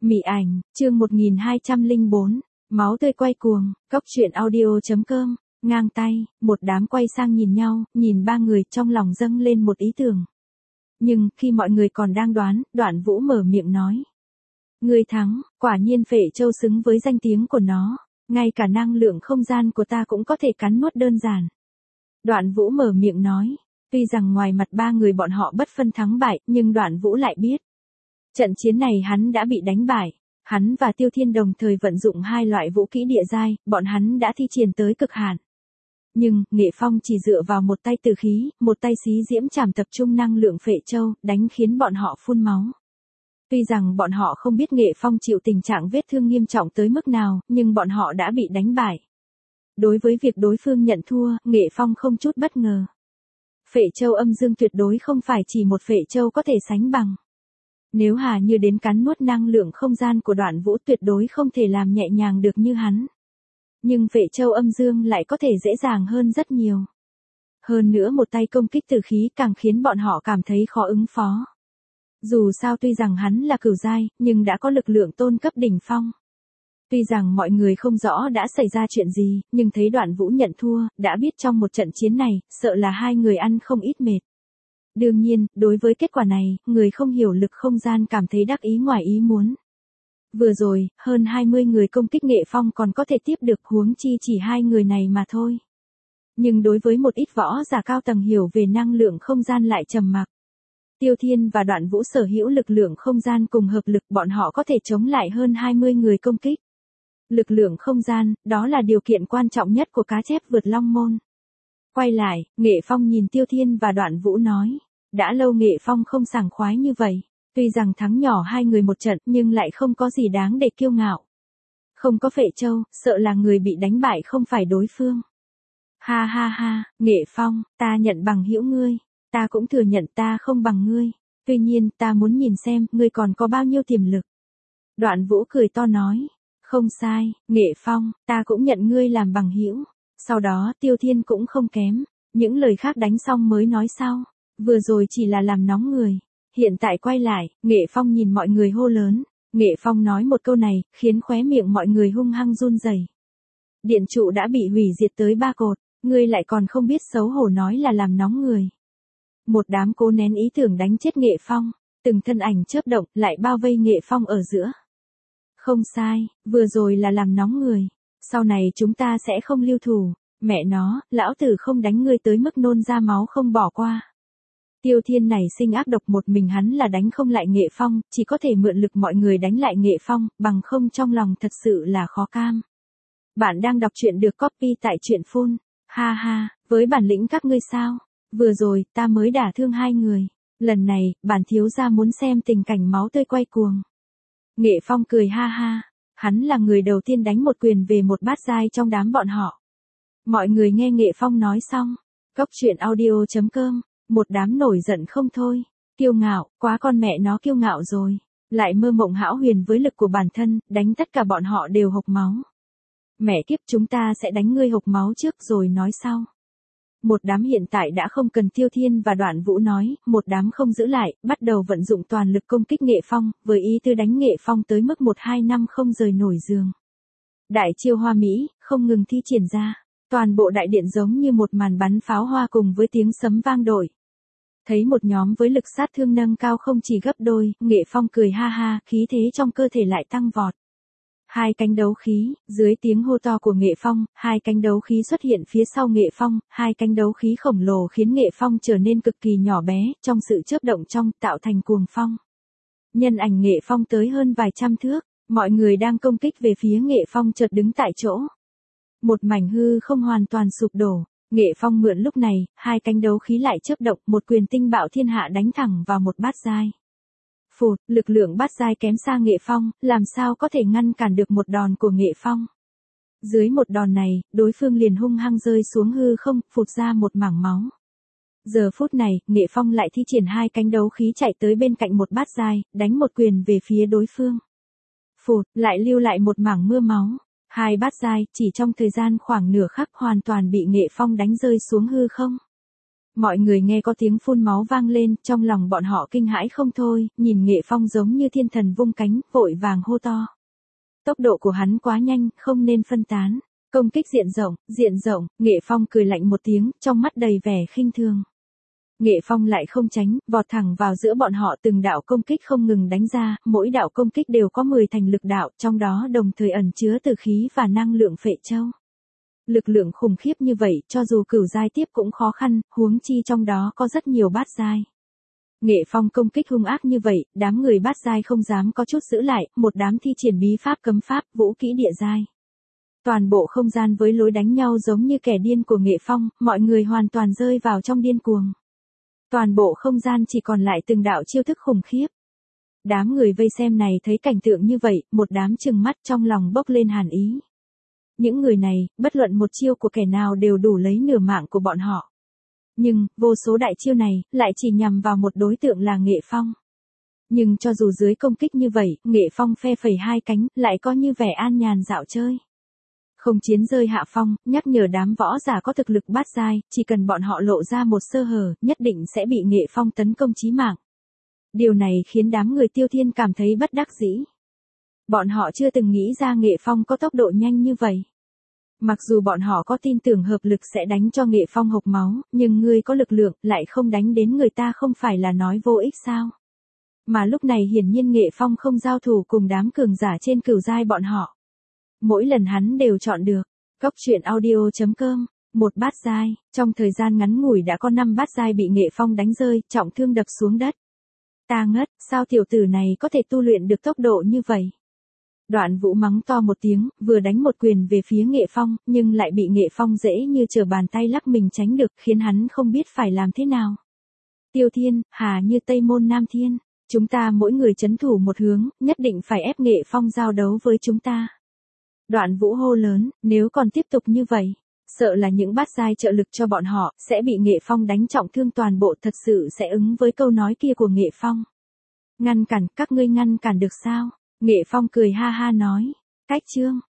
Mị ảnh, chương 1204, máu tươi quay cuồng, cóc truyện audio.com, ngang tay, một đám quay sang nhìn nhau, nhìn ba người trong lòng dâng lên một ý tưởng. Nhưng, khi mọi người còn đang đoán, Đoạn Vũ mở miệng nói. Ngươi thắng, quả nhiên Phệ Châu xứng với danh tiếng của nó, ngay cả năng lượng không gian của ta cũng có thể cắn nuốt đơn giản. Đoạn Vũ mở miệng nói, tuy rằng ngoài mặt ba người bọn họ bất phân thắng bại, nhưng Đoạn Vũ lại biết. Trận chiến này hắn đã bị đánh bại, hắn và Tiêu Thiên đồng thời vận dụng hai loại vũ kỹ địa giai, bọn hắn đã thi triển tới cực hạn. Nhưng, Nghệ Phong chỉ dựa vào một tay từ khí, một tay xí diễm chảm tập trung năng lượng Phệ Châu, đánh khiến bọn họ phun máu. Tuy rằng bọn họ không biết Nghệ Phong chịu tình trạng vết thương nghiêm trọng tới mức nào, nhưng bọn họ đã bị đánh bại. Đối với việc đối phương nhận thua, Nghệ Phong không chút bất ngờ. Phệ Châu âm dương tuyệt đối không phải chỉ một Phệ Châu có thể sánh bằng. Nếu Hà Như đến cắn nuốt năng lượng không gian của Đoạn Vũ tuyệt đối không thể làm nhẹ nhàng được như hắn. Nhưng Phệ Châu âm dương lại có thể dễ dàng hơn rất nhiều. Hơn nữa một tay công kích từ khí càng khiến bọn họ cảm thấy khó ứng phó. Dù sao tuy rằng hắn là cửu giai, nhưng đã có lực lượng tôn cấp đỉnh phong. Tuy rằng mọi người không rõ đã xảy ra chuyện gì, nhưng thấy Đoạn Vũ nhận thua, đã biết trong một trận chiến này, sợ là hai người ăn không ít mệt. Đương nhiên, đối với kết quả này, người không hiểu lực không gian cảm thấy đắc ý ngoài ý muốn. Vừa rồi, hơn 20 người công kích Nghệ Phong còn có thể tiếp được, huống chi chỉ hai người này mà thôi. Nhưng đối với một ít võ giả cao tầng hiểu về năng lượng không gian lại trầm mặc. Tiêu Thiên và Đoạn Vũ sở hữu lực lượng không gian cùng hợp lực, bọn họ có thể chống lại hơn 20 người công kích. Lực lượng không gian, đó là điều kiện quan trọng nhất của cá chép vượt long môn. Quay lại, Nghệ Phong nhìn Tiêu Thiên và Đoạn Vũ nói. Đã lâu Nghệ Phong không sảng khoái như vậy. Tuy rằng thắng nhỏ hai người một trận, nhưng lại không có gì đáng để kiêu ngạo. Không có Phệ Châu, sợ là người bị đánh bại không phải đối phương. Ha ha ha, Nghệ Phong, ta nhận bằng hữu ngươi. Ta cũng thừa nhận ta không bằng ngươi. Tuy nhiên, ta muốn nhìn xem, ngươi còn có bao nhiêu tiềm lực. Đoạn Vũ cười to nói. Không sai, Nghệ Phong, ta cũng nhận ngươi làm bằng hữu. Sau đó, Tiêu Thiên cũng không kém. Những lời khác đánh xong mới nói sau. Vừa rồi chỉ là làm nóng người. Hiện tại quay lại, Nghệ Phong nhìn mọi người hô lớn. Nghệ Phong nói một câu này, khiến khóe miệng mọi người hung hăng run rẩy. Điện trụ đã bị hủy diệt tới 3 cột, ngươi lại còn không biết xấu hổ nói là làm nóng người. Một đám cố nén ý tưởng đánh chết Nghệ Phong, từng thân ảnh chớp động lại bao vây Nghệ Phong ở giữa. Không sai, vừa rồi là làm nóng người. Sau này chúng ta sẽ không lưu thủ. Mẹ nó, lão tử không đánh ngươi tới mức nôn ra máu không bỏ qua. Tiêu Thiên này sinh ác độc, một mình hắn là đánh không lại Nghệ Phong, chỉ có thể mượn lực mọi người đánh lại Nghệ Phong, bằng không trong lòng thật sự là khó cam. Bạn đang đọc truyện được copy tại truyện phun. Ha ha, với bản lĩnh các ngươi sao? Vừa rồi, ta mới đả thương hai người. Lần này, bản thiếu gia muốn xem tình cảnh máu tươi quay cuồng. Nghệ Phong cười ha ha. Hắn là người đầu tiên đánh một quyền về một bát giai trong đám bọn họ. Mọi người nghe Nghệ Phong nói xong. Cóc truyện audio.com. Một đám nổi giận không thôi. Kiêu ngạo, quá con mẹ nó kiêu ngạo rồi. Lại mơ mộng hão huyền với lực của bản thân, đánh tất cả bọn họ đều hộc máu. Mẹ kiếp, chúng ta sẽ đánh ngươi hộc máu trước rồi nói sau. Một đám hiện tại đã không cần Tiêu Thiên và Đoạn Vũ nói, một đám không giữ lại, bắt đầu vận dụng toàn lực công kích Nghệ Phong, với ý tư đánh Nghệ Phong tới mức 1-2 năm không rời nổi giường. Đại chiêu hoa mỹ, không ngừng thi triển ra. Toàn bộ đại điện giống như một màn bắn pháo hoa cùng với tiếng sấm vang dội. Thấy một nhóm với lực sát thương nâng cao không chỉ gấp đôi, Nghệ Phong cười ha ha, khí thế trong cơ thể lại tăng vọt. Hai cánh đấu khí, dưới tiếng hô to của Nghệ Phong, hai cánh đấu khí xuất hiện phía sau Nghệ Phong, hai cánh đấu khí khổng lồ khiến Nghệ Phong trở nên cực kỳ nhỏ bé, trong sự chớp động trong, tạo thành cuồng phong. Nhân ảnh Nghệ Phong tới hơn vài trăm thước, mọi người đang công kích về phía Nghệ Phong chợt đứng tại chỗ. Một mảnh hư không hoàn toàn sụp đổ, Nghệ Phong mượn lúc này, hai cánh đấu khí lại chớp động, một quyền tinh bạo thiên hạ đánh thẳng vào một bát giai. Phụt, lực lượng bát giai kém xa Nghệ Phong, làm sao có thể ngăn cản được một đòn của Nghệ Phong. Dưới một đòn này, đối phương liền hung hăng rơi xuống hư không, phụt ra một mảng máu. Giờ phút này, Nghệ Phong lại thi triển hai cánh đấu khí chạy tới bên cạnh một bát giai, đánh một quyền về phía đối phương. Phụt, lại lưu lại một mảng mưa máu. Hai bát giai, chỉ trong thời gian khoảng nửa khắc hoàn toàn bị Nghệ Phong đánh rơi xuống hư không. Mọi người nghe có tiếng phun máu vang lên, trong lòng bọn họ kinh hãi không thôi, nhìn Nghệ Phong giống như thiên thần vung cánh, vội vàng hô to. Tốc độ của hắn quá nhanh, không nên phân tán. Công kích diện rộng, Nghệ Phong cười lạnh một tiếng, trong mắt đầy vẻ khinh thường. Nghệ Phong lại không tránh, vọt thẳng vào giữa bọn họ, từng đạo công kích không ngừng đánh ra, mỗi đạo công kích đều có 10 thành lực đạo, trong đó đồng thời ẩn chứa tử khí và năng lượng phệ châu. Lực lượng khủng khiếp như vậy, cho dù cửu giai tiếp cũng khó khăn, huống chi trong đó có rất nhiều bát giai. Nghệ Phong công kích hung ác như vậy, đám người bát giai không dám có chút giữ lại, một đám thi triển bí pháp cấm pháp, vũ kỹ địa giai. Toàn bộ không gian với lối đánh nhau giống như kẻ điên của Nghệ Phong, mọi người hoàn toàn rơi vào trong điên cuồng. Toàn bộ không gian chỉ còn lại từng đạo chiêu thức khủng khiếp. Đám người vây xem này thấy cảnh tượng như vậy, một đám trừng mắt trong lòng bốc lên hàn ý. Những người này, bất luận một chiêu của kẻ nào đều đủ lấy nửa mạng của bọn họ. Nhưng, vô số đại chiêu này, lại chỉ nhằm vào một đối tượng là Nghệ Phong. Nhưng cho dù dưới công kích như vậy, Nghệ Phong phe phẩy hai cánh, lại có như vẻ an nhàn dạo chơi. Không chiến rơi hạ phong, nhắc nhở đám võ giả có thực lực bát giai, chỉ cần bọn họ lộ ra một sơ hở, nhất định sẽ bị Nghệ Phong tấn công chí mạng. Điều này khiến đám người Tiêu Thiên cảm thấy bất đắc dĩ. Bọn họ chưa từng nghĩ ra Nghệ Phong có tốc độ nhanh như vậy. Mặc dù bọn họ có tin tưởng hợp lực sẽ đánh cho Nghệ Phong hộc máu, nhưng ngươi có lực lượng, lại không đánh đến người ta không phải là nói vô ích sao? Mà lúc này hiển nhiên Nghệ Phong không giao thủ cùng đám cường giả trên cửu giai bọn họ. Mỗi lần hắn đều chọn được. Cốc truyện audio.com. Một bát giai, trong thời gian ngắn ngủi đã có 5 bát giai bị Nghệ Phong đánh rơi, trọng thương đập xuống đất. Ta ngất, sao tiểu tử này có thể tu luyện được tốc độ như vậy? Đoạn Vũ mắng to một tiếng, vừa đánh một quyền về phía Nghệ Phong, nhưng lại bị Nghệ Phong dễ như trở bàn tay lắc mình tránh được, khiến hắn không biết phải làm thế nào. Tiêu Thiên, Hà Như Tây Môn Nam Thiên, chúng ta mỗi người trấn thủ một hướng, nhất định phải ép Nghệ Phong giao đấu với chúng ta. Đoạn Vũ hô lớn, nếu còn tiếp tục như vậy, sợ là những bát giai trợ lực cho bọn họ, sẽ bị Nghệ Phong đánh trọng thương toàn bộ, thật sự sẽ ứng với câu nói kia của Nghệ Phong. Ngăn cản, các ngươi ngăn cản được sao? Nghệ Phong cười ha ha nói, cách chương.